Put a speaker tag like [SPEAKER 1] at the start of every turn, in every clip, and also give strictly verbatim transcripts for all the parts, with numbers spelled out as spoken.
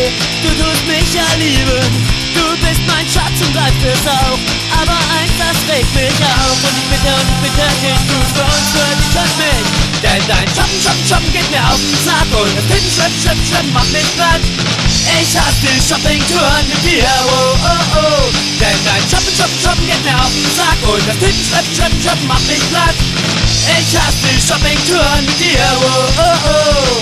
[SPEAKER 1] weh, du tust mich ja lieben. Du bist mein Schatz und bleibst es auch. Aber eins, das regt mich auf. Und ich bitte und ich bitte dich, tu's für uns, für dich und mich. Denn dein Shoppen, Shoppen, Shoppen geht mir auf den Sack. Und das Titten, Schleppen, Schleppen, Schleppen macht mich platt. Ich hasse die Shopping-Touren mit dir, oh, oh, oh. Denn dein Shoppen, Shoppen, Shoppen geht mir auf den Sack. Und das Titten, Schleppen, Schleppen, Schleppen macht mich platt. Ich hasse die Shopping-Touren mit dir, oh, oh, oh.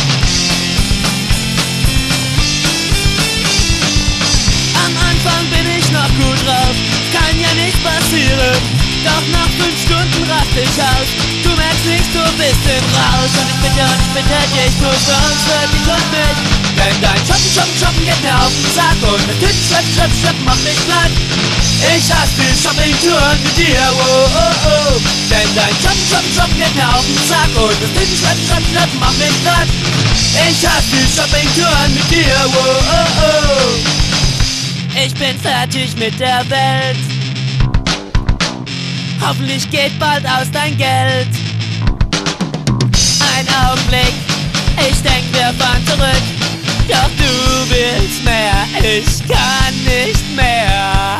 [SPEAKER 1] Am Anfang bin ich noch gut drauf, kann ja nichts passieren. Doch nach fünf Stunden rast ich aus. Du merkst nicht, du bist im Rausch. Und ich bitte und ich bitte dich, tu's für uns, für dich und mich. Denn dein Shoppen, Shoppen, Shoppen geht mir auf den Sack. Und das Titten, Schleppen, Schleppen, Schleppen macht mich platt. Ich hasse die Shopping-Touren mit dir, oh, oh, oh. Denn dein Shoppen, Shoppen, Shoppen geht mir auf den Sack. Und das Titten, Schleppen, Schleppen, Schleppen macht mich platt. Ich hasse die Shopping-Touren mit dir, oh, oh, oh. Ich bin fertig mit der Welt. Hoffentlich geht bald aus dein Geld. Ein Augenblick, ich denk, wir fahren zurück. Doch du willst mehr, ich kann nicht mehr.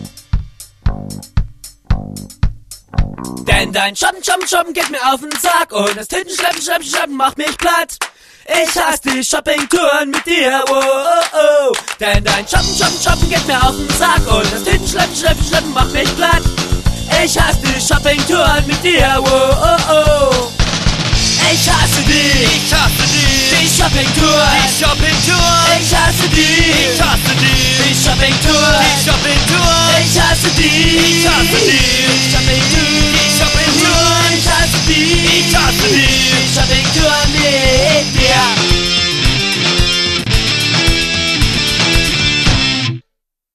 [SPEAKER 1] Denn dein Shoppen, Shoppen, Shoppen geht mir auf den Sack. Und das Titten, Schleppen, Schleppen, Schleppen macht mich platt. Ich hasse die Shopping-Touren mit dir, oh, oh, oh. Denn dein Shoppen, Shoppen, Shoppen geht mir auf den Sack. Und das Titten, Schleppen, Schleppen, Schleppen macht mich platt. Ich hasse die Shopping-Touren mit dir, oh, oh, oh. Ich hasse die,
[SPEAKER 2] Ich hasse die,
[SPEAKER 1] die Shopping-Touren.
[SPEAKER 2] die Shopping-Tour,
[SPEAKER 1] Ich hasse die,
[SPEAKER 2] ich hasse die,
[SPEAKER 1] die Shopping-Touren.
[SPEAKER 2] die Shopping-Tour,
[SPEAKER 1] Ich hasse die,
[SPEAKER 2] ich hasse die,